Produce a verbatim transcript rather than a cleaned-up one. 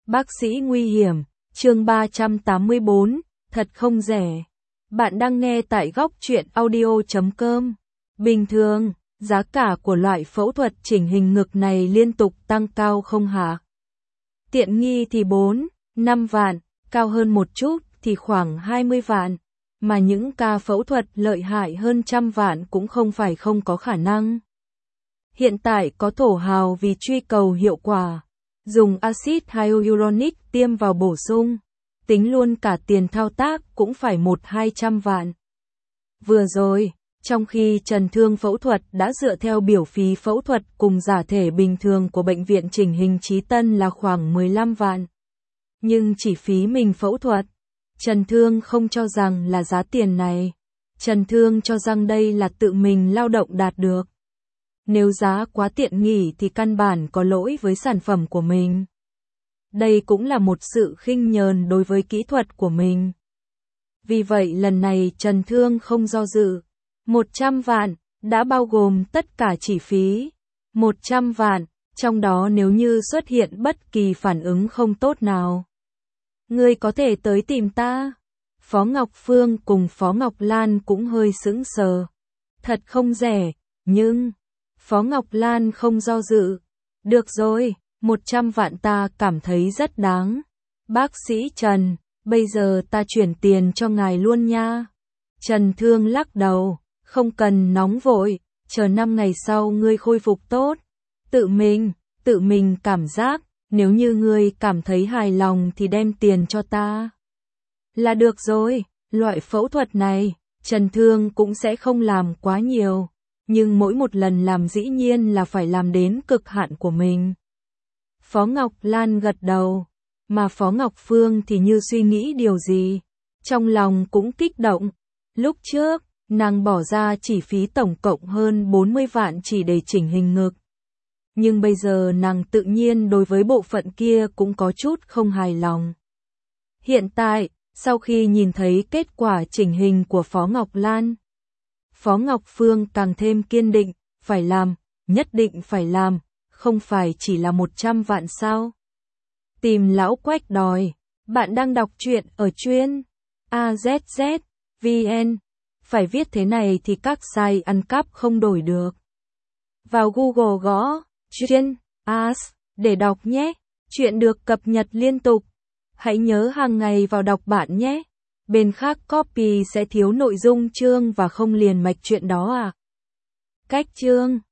Bác sĩ nguy hiểm, chương ba trăm tám mươi bốn, thật không rẻ. Bạn đang nghe tại góc truyện audio chấm com. Bình thường, giá cả của loại phẫu thuật chỉnh hình ngực này liên tục tăng cao không hả? Tiện nghi thì bốn, năm vạn, cao hơn một chút thì khoảng hai mươi vạn. Mà những ca phẫu thuật lợi hại hơn trăm vạn cũng không phải không có khả năng. Hiện tại có thổ hào vì truy cầu hiệu quả. Dùng axit hyaluronic tiêm vào bổ sung, tính luôn cả tiền thao tác cũng phải một hai trăm vạn. Vừa rồi, trong khi chấn thương phẫu thuật đã dựa theo biểu phí phẫu thuật cùng giả thể bình thường của bệnh viện chỉnh hình Chí Tân là khoảng mười lăm vạn. Nhưng chỉ phí mình phẫu thuật, chấn thương không cho rằng là giá tiền này. Chấn thương cho rằng đây là tự mình lao động đạt được. Nếu giá quá tiện nghi thì căn bản có lỗi với sản phẩm của mình. Đây cũng là một sự khinh nhờn đối với kỹ thuật của mình. Vì vậy lần này Trần Thương không do dự. một trăm vạn, đã bao gồm tất cả chi phí. một trăm vạn, trong đó nếu như xuất hiện bất kỳ phản ứng không tốt nào. Ngươi có thể tới tìm ta. Phó Ngọc Phương cùng Phó Ngọc Lan cũng hơi sững sờ. Thật không rẻ, nhưng... Phó Ngọc Lan không do dự. Được rồi, một trăm vạn ta cảm thấy rất đáng. Bác sĩ Trần, bây giờ ta chuyển tiền cho ngài luôn nha. Trần Thương lắc đầu, không cần nóng vội, chờ năm ngày sau ngươi khôi phục tốt. Tự mình, tự mình cảm giác, nếu như ngươi cảm thấy hài lòng thì đem tiền cho ta. Là được rồi, loại phẫu thuật này, Trần Thương cũng sẽ không làm quá nhiều. Nhưng mỗi một lần làm dĩ nhiên là phải làm đến cực hạn của mình. Phó Ngọc Lan gật đầu, mà Phó Ngọc Phương thì như suy nghĩ điều gì. Trong lòng cũng kích động. Lúc trước, nàng bỏ ra chi phí tổng cộng hơn bốn mươi vạn chỉ để chỉnh hình ngực. Nhưng bây giờ nàng tự nhiên đối với bộ phận kia cũng có chút không hài lòng. Hiện tại, sau khi nhìn thấy kết quả chỉnh hình của Phó Ngọc Lan, Phó Ngọc Phương càng thêm kiên định, phải làm, nhất định phải làm, không phải chỉ là một trăm vạn sao. Tìm lão Quách đòi, bạn đang đọc truyện ở chuyên a zét zét vê en, phải viết thế này thì các site ăn cắp không đổi được. Vào Google gõ, chuyên as, để đọc nhé, chuyện được cập nhật liên tục. Hãy nhớ hàng ngày vào đọc bạn nhé. Bên khác copy sẽ thiếu nội dung chương và không liền mạch chuyện đó à. Cách chương